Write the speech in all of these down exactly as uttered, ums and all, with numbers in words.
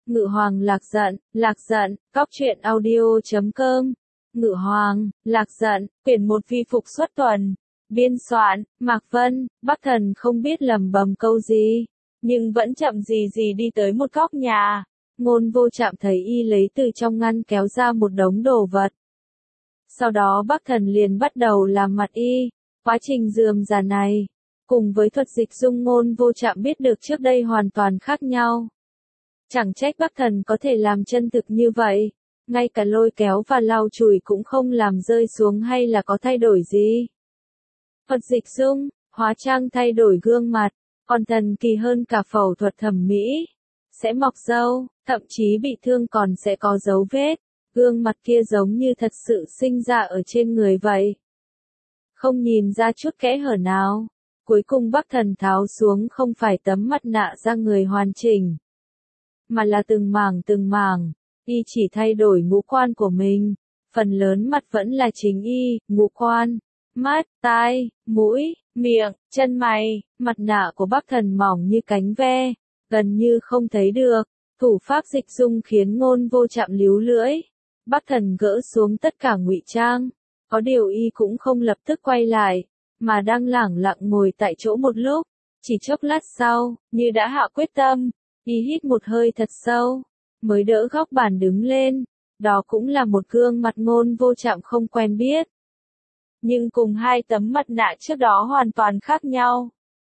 Ngự Hoàng Lạc Giận, Lạc Giận, Cóc Truyện Audio chấm com. Ngự Hoàng, Lạc Giận, quyển một vi phục xuất tuần. Biên soạn, Mạc Vân. Bắc Thần không biết lẩm bẩm câu gì, nhưng vẫn chậm gì gì đi tới một góc nhà. Ngôn Vô Trạm thấy y lấy từ trong ngăn kéo ra một đống đồ vật. Sau đó Bắc Thần liền bắt đầu làm mặt y. Quá trình rườm rà này, cùng với thuật dịch dung Ngôn Vô Trạm biết được trước đây hoàn toàn khác nhau. Chẳng trách Bắc Thần có thể làm chân thực như vậy, ngay cả lôi kéo và lau chùi cũng không làm rơi xuống hay là có thay đổi gì. Thuật dịch dung, hóa trang thay đổi gương mặt, còn thần kỳ hơn cả phẫu thuật thẩm mỹ. Sẽ mọc râu, thậm chí bị thương còn sẽ có dấu vết, gương mặt kia giống như thật sự sinh ra ở trên người vậy. Không nhìn ra chút kẽ hở nào. Cuối cùng Bắc Thần tháo xuống không phải tấm mặt nạ da người hoàn chỉnh, mà là từng mảng từng mảng. Y chỉ thay đổi ngũ quan của mình, phần lớn mặt vẫn là chính y, ngũ quan, mắt, tai, mũi, miệng, chân mày. Mặt nạ của Bắc Thần mỏng như cánh ve, gần như không thấy được. Thủ pháp dịch dung khiến Ngôn Vô Trạm líu lưỡi. Bắc Thần gỡ xuống tất cả ngụy trang, có điều y cũng không lập tức quay lại, mà đang lẳng lặng ngồi tại chỗ một lúc. Chỉ chốc lát sau, như đã hạ quyết tâm, y hít một hơi thật sâu, mới đỡ góc bàn đứng lên. Đó cũng là một gương mặt Ngôn Vô Trạm không quen biết, nhưng cùng hai tấm mặt nạ trước đó hoàn toàn khác nhau.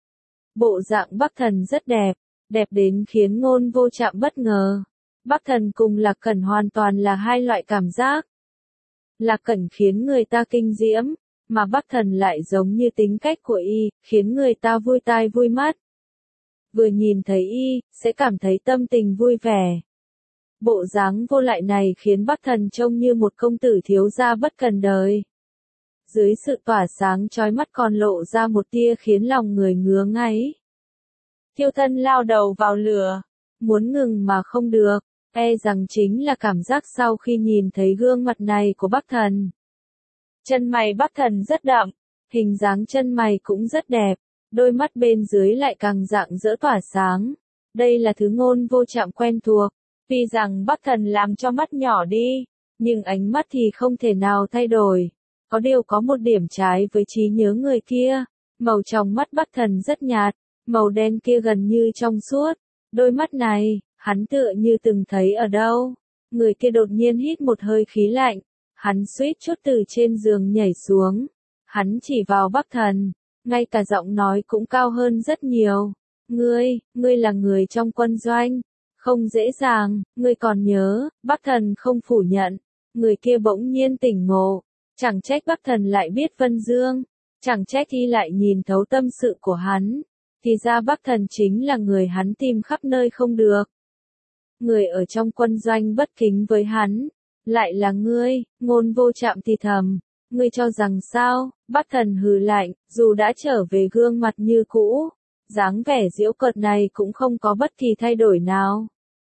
Bộ dạng Bắc Thần rất đẹp, đẹp đến khiến Ngôn Vô Trạm bất ngờ. Bắc Thần cùng Lạc Cẩn hoàn toàn là hai loại cảm giác. Lạc Cẩn khiến người ta kinh diễm, mà Bắc Thần lại giống như tính cách của y, khiến người ta vui tai vui mắt. Vừa nhìn thấy y, sẽ cảm thấy tâm tình vui vẻ. Bộ dáng vô lại này khiến Bắc Thần trông như một công tử thiếu gia bất cần đời. Dưới sự tỏa sáng chói mắt còn lộ ra một tia khiến lòng người ngứa ngáy. Thiêu thân lao đầu vào lửa, muốn ngừng mà không được, e rằng chính là cảm giác sau khi nhìn thấy gương mặt này của Bắc Thần. Chân mày Bắc Thần rất đậm, hình dáng chân mày cũng rất đẹp, đôi mắt bên dưới lại càng rạng rỡ tỏa sáng. Đây là thứ Ngôn Vô Trạm quen thuộc, vì rằng Bắc Thần làm cho mắt nhỏ đi, nhưng ánh mắt thì không thể nào thay đổi. Có điều có một điểm trái với trí nhớ người kia, màu trong mắt Bắc Thần rất nhạt, màu đen kia gần như trong suốt. Đôi mắt này, hắn tựa như từng thấy ở đâu. Người kia đột nhiên hít một hơi khí lạnh, hắn suýt chút từ trên giường nhảy xuống. Hắn chỉ vào Bắc Thần, ngay cả giọng nói cũng cao hơn rất nhiều. Ngươi, ngươi là người trong quân doanh, không dễ dàng, ngươi còn nhớ. Bắc Thần không phủ nhận, người kia bỗng nhiên tỉnh ngộ. Chẳng trách Bắc Thần lại biết Vân Dương, chẳng trách y lại nhìn thấu tâm sự của hắn. Thì ra Bắc Thần chính là người hắn tìm khắp nơi không được. Người ở trong quân doanh bất kính với hắn, lại là ngươi. Ngôn Vô Trạm thì thầm, ngươi cho rằng sao? Bắc Thần hừ lạnh, dù đã trở về gương mặt như cũ, dáng vẻ giễu cợt này cũng không có bất kỳ thay đổi nào.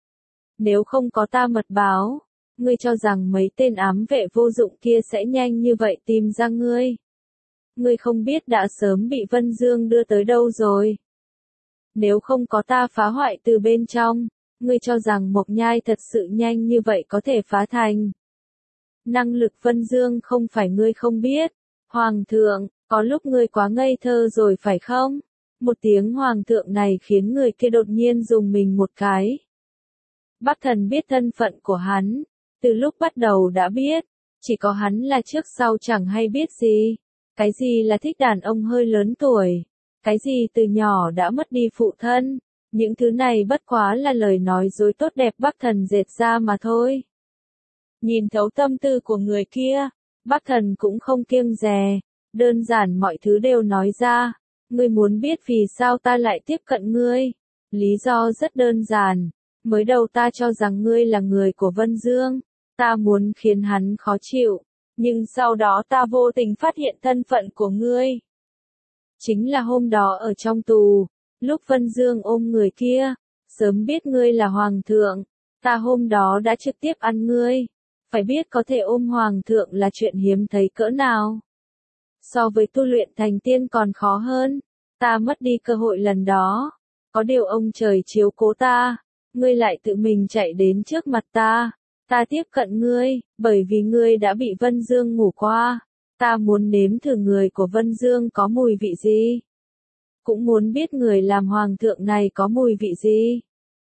Nếu không có ta mật báo, ngươi cho rằng mấy tên ám vệ vô dụng kia sẽ nhanh như vậy tìm ra ngươi. Ngươi không biết đã sớm bị Vân Dương đưa tới đâu rồi. Nếu không có ta phá hoại từ bên trong, ngươi cho rằng Mộc Nhai thật sự nhanh như vậy có thể phá thành. Năng lực Vân Dương không phải ngươi không biết. Hoàng thượng, có lúc ngươi quá ngây thơ rồi phải không? Một tiếng hoàng thượng này khiến người kia đột nhiên dùng mình một cái. Bắc Thần biết thân phận của hắn, từ lúc bắt đầu đã biết, chỉ có hắn là trước sau chẳng hay biết gì. Cái gì là thích đàn ông hơi lớn tuổi, cái gì từ nhỏ đã mất đi phụ thân, những thứ này bất quá là lời nói dối tốt đẹp Bắc Thần dệt ra mà thôi. Nhìn thấu tâm tư của người kia, Bắc Thần cũng không kiêng dè, đơn giản mọi thứ đều nói ra. Ngươi muốn biết vì sao ta lại tiếp cận ngươi? Lý do rất đơn giản, mới đầu ta cho rằng ngươi là người của Vân Dương, ta muốn khiến hắn khó chịu, nhưng sau đó ta vô tình phát hiện thân phận của ngươi. Chính là hôm đó ở trong tù, lúc Vân Dương ôm người kia, sớm biết ngươi là hoàng thượng, ta hôm đó đã trực tiếp ăn ngươi. Phải biết có thể ôm hoàng thượng là chuyện hiếm thấy cỡ nào. So với tu luyện thành tiên còn khó hơn, ta mất đi cơ hội lần đó. Có điều ông trời chiếu cố ta, ngươi lại tự mình chạy đến trước mặt ta. Ta tiếp cận ngươi, bởi vì ngươi đã bị Vân Dương ngủ qua. Ta muốn nếm thử người của Vân Dương có mùi vị gì. Cũng muốn biết người làm hoàng thượng này có mùi vị gì.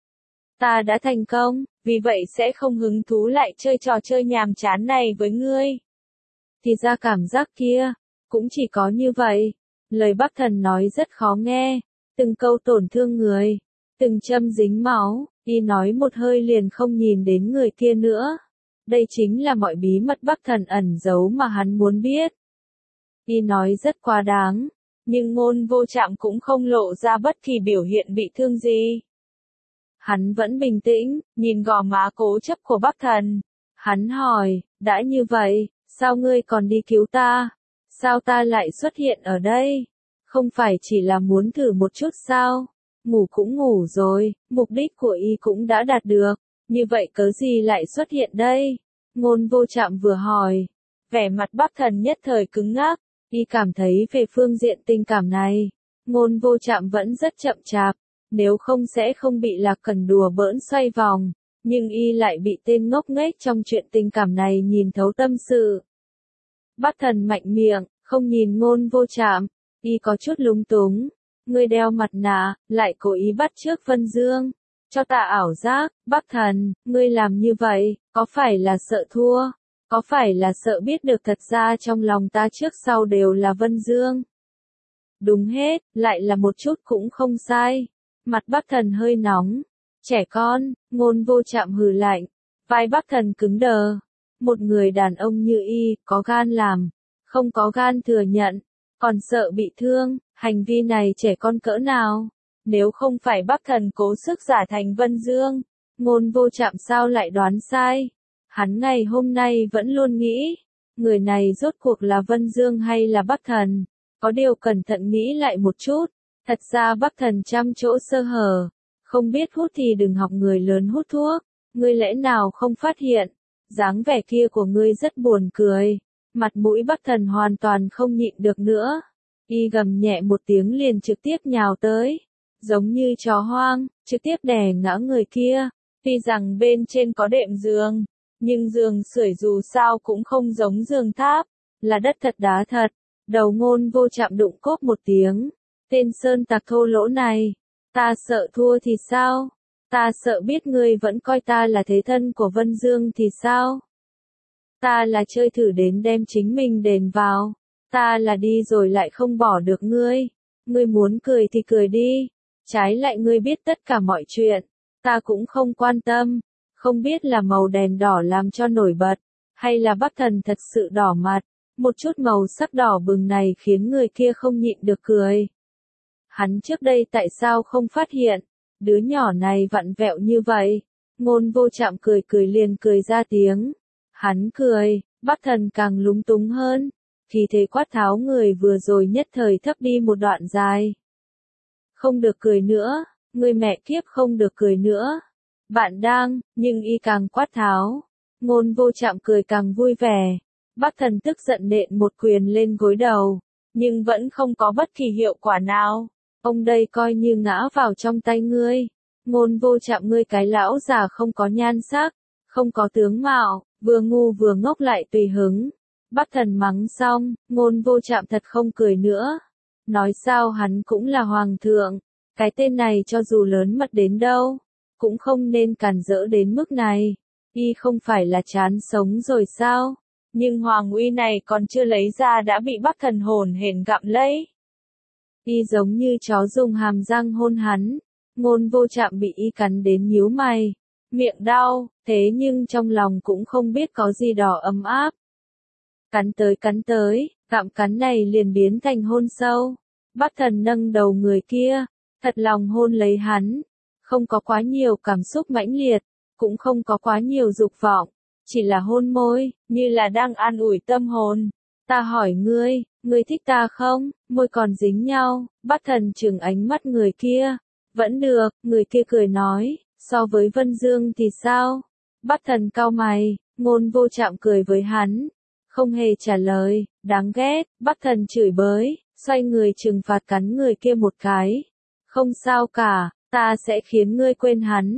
Ta đã thành công, vì vậy sẽ không hứng thú lại chơi trò chơi nhàm chán này với ngươi. Thì ra cảm giác kia, cũng chỉ có như vậy. Lời Bắc Thần nói rất khó nghe, từng câu tổn thương người, từng châm dính máu, y nói một hơi liền không nhìn đến người kia nữa. Đây chính là mọi bí mật Bắc Thần ẩn giấu mà hắn muốn biết. Y nói rất quá đáng, nhưng Ngôn Vô Trạm cũng không lộ ra bất kỳ biểu hiện bị thương gì. Hắn vẫn bình tĩnh, nhìn gò má cố chấp của Bắc Thần. Hắn hỏi, đã như vậy, sao ngươi còn đi cứu ta? Sao ta lại xuất hiện ở đây? Không phải chỉ là muốn thử một chút sao? Ngủ cũng ngủ rồi, mục đích của y cũng đã đạt được. Như vậy cớ gì lại xuất hiện đây? Ngôn Vô Trạm vừa hỏi. Vẻ mặt Bắc Thần nhất thời cứng ngắc. Y cảm thấy về phương diện tình cảm này, Ngôn Vô Trạm vẫn rất chậm chạp. Nếu không sẽ không bị Lạc Cẩn đùa bỡn xoay vòng. Nhưng y lại bị tên ngốc nghếch trong chuyện tình cảm này nhìn thấu tâm sự. Bắc Thần mạnh miệng, không nhìn Ngôn Vô Trạm. Y có chút lúng túng. Ngươi đeo mặt nạ, lại cố ý bắt chước Vân Dương. Cho ta ảo giác, Bắc Thần, ngươi làm như vậy, có phải là sợ thua? Có phải là sợ biết được thật ra trong lòng ta trước sau đều là Vân Dương? Đúng hết, lại là một chút cũng không sai. Mặt Bắc Thần hơi nóng. Trẻ con, Ngôn Vô Trạm hừ lạnh. Vai Bắc Thần cứng đờ. Một người đàn ông như y, có gan làm, không có gan thừa nhận, còn sợ bị thương, hành vi này trẻ con cỡ nào. Nếu không phải Bắc Thần cố sức giả thành Vân Dương, Ngôn Vô Trạm sao lại đoán sai. Hắn ngày hôm nay vẫn luôn nghĩ, người này rốt cuộc là Vân Dương hay là Bắc Thần. Có điều cẩn thận nghĩ lại một chút, thật ra Bắc Thần trăm chỗ sơ hở. Không biết hút thì đừng học người lớn hút thuốc, ngươi lẽ nào không phát hiện. Dáng vẻ kia của ngươi rất buồn cười. Mặt mũi Bắc Thần hoàn toàn không nhịn được nữa. Y gầm nhẹ một tiếng liền trực tiếp nhào tới. Giống như chó hoang, trực tiếp đè ngã người kia. Tuy rằng bên trên có đệm giường, nhưng giường sưởi dù sao cũng không giống giường tháp. Là đất thật đá thật. Đầu Ngôn Vô Trạm đụng cốp một tiếng. Tên sơn tặc thô lỗ này. Ta sợ thua thì sao? Ta sợ biết ngươi vẫn coi ta là thế thân của Vân Dương thì sao? Ta là chơi thử đến đem chính mình đền vào. Ta là đi rồi lại không bỏ được ngươi. Ngươi muốn cười thì cười đi. Trái lại ngươi biết tất cả mọi chuyện. Ta cũng không quan tâm. Không biết là màu đèn đỏ làm cho nổi bật. Hay là Bắc Thần thật sự đỏ mặt. Một chút màu sắc đỏ bừng này khiến người kia không nhịn được cười. Hắn trước đây tại sao không phát hiện? Đứa nhỏ này vặn vẹo như vậy. Ngôn Vô Trạm cười cười liền cười ra tiếng. Hắn cười, Bắc Thần càng lúng túng hơn. Khí thế quát tháo người vừa rồi nhất thời thấp đi một đoạn dài. Không được cười nữa, người mẹ kiếp không được cười nữa. Bạn đang, nhưng y càng quát tháo. Ngôn Vô Trạm cười càng vui vẻ. Bắc Thần tức giận nện một quyền lên gối đầu. Nhưng vẫn không có bất kỳ hiệu quả nào. Ông đây coi như ngã vào trong tay ngươi. Ngôn Vô Trạm ngươi cái lão già không có nhan sắc, không có tướng mạo, vừa ngu vừa ngốc lại tùy hứng. Bắc Thần mắng xong, Ngôn Vô Trạm thật không cười nữa. Nói sao hắn cũng là hoàng thượng. Cái tên này cho dù lớn mật đến đâu, cũng không nên cản rỡ đến mức này. Y không phải là chán sống rồi sao? Nhưng hoàng uy này còn chưa lấy ra đã bị Bắc Thần hồn hển gặm lấy. Y giống như chó dùng hàm răng hôn hắn. Ngôn Vô Trạm bị y cắn đến nhíu mày. Miệng đau, thế nhưng trong lòng cũng không biết có gì đỏ ấm áp. Cắn tới cắn tới, gặm cắn này liền biến thành hôn sâu. Bắc Thần nâng đầu người kia, thật lòng hôn lấy hắn. Không có quá nhiều cảm xúc mãnh liệt, cũng không có quá nhiều dục vọng. Chỉ là hôn môi, như là đang an ủi tâm hồn. Ta hỏi ngươi, ngươi thích ta không? Môi còn dính nhau. Bắc Thần trừng ánh mắt người kia. Vẫn được, người kia cười nói, so với Vân Dương thì sao? Bắc Thần cau mày, Ngôn Vô Trạm cười với hắn. Không hề trả lời, đáng ghét, Bắc Thần chửi bới, xoay người trừng phạt cắn người kia một cái. Không sao cả, ta sẽ khiến ngươi quên hắn.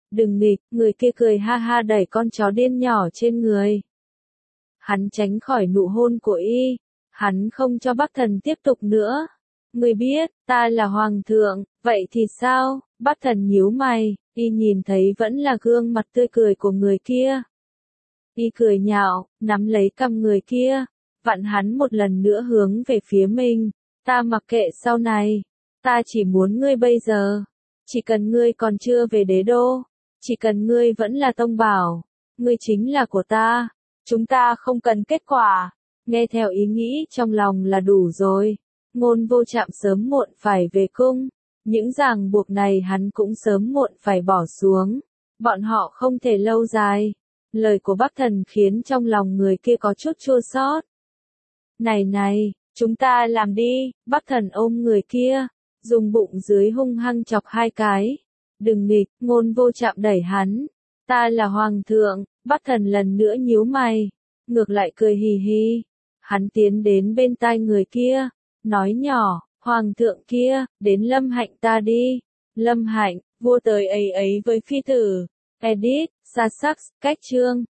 Đừng nghịch, người kia cười ha ha đẩy con chó điên nhỏ trên người. Hắn tránh khỏi nụ hôn của y. Hắn không cho Bắc Thần tiếp tục nữa. Ngươi biết, ta là hoàng thượng, vậy thì sao? Bắc Thần nhíu mày, y nhìn thấy vẫn là gương mặt tươi cười của người kia. Y cười nhạo, nắm lấy cằm người kia, vặn hắn một lần nữa hướng về phía mình. Ta mặc kệ sau này, ta chỉ muốn ngươi bây giờ. Chỉ cần ngươi còn chưa về đế đô, chỉ cần ngươi vẫn là tông bảo, ngươi chính là của ta. Chúng ta không cần kết quả, nghe theo ý nghĩ trong lòng là đủ rồi. Ngôn Vô Trạm sớm muộn phải về cung, những ràng buộc này hắn cũng sớm muộn phải bỏ xuống. Bọn họ không thể lâu dài. Lời của Bắc Thần khiến trong lòng người kia có chút chua xót. Này này, chúng ta làm đi. Bắc Thần ôm người kia, dùng bụng dưới hung hăng chọc hai cái. Đừng nghịch, Ngôn Vô Trạm đẩy hắn. Ta là hoàng thượng. Bắc Thần lần nữa nhíu mày, ngược lại cười hì hì. Hắn tiến đến bên tai người kia, nói nhỏ, hoàng thượng kia, đến Lâm Hạnh ta đi. Lâm Hạnh, vua tới ấy ấy với phi tử. Edit, Sussex, cách chương.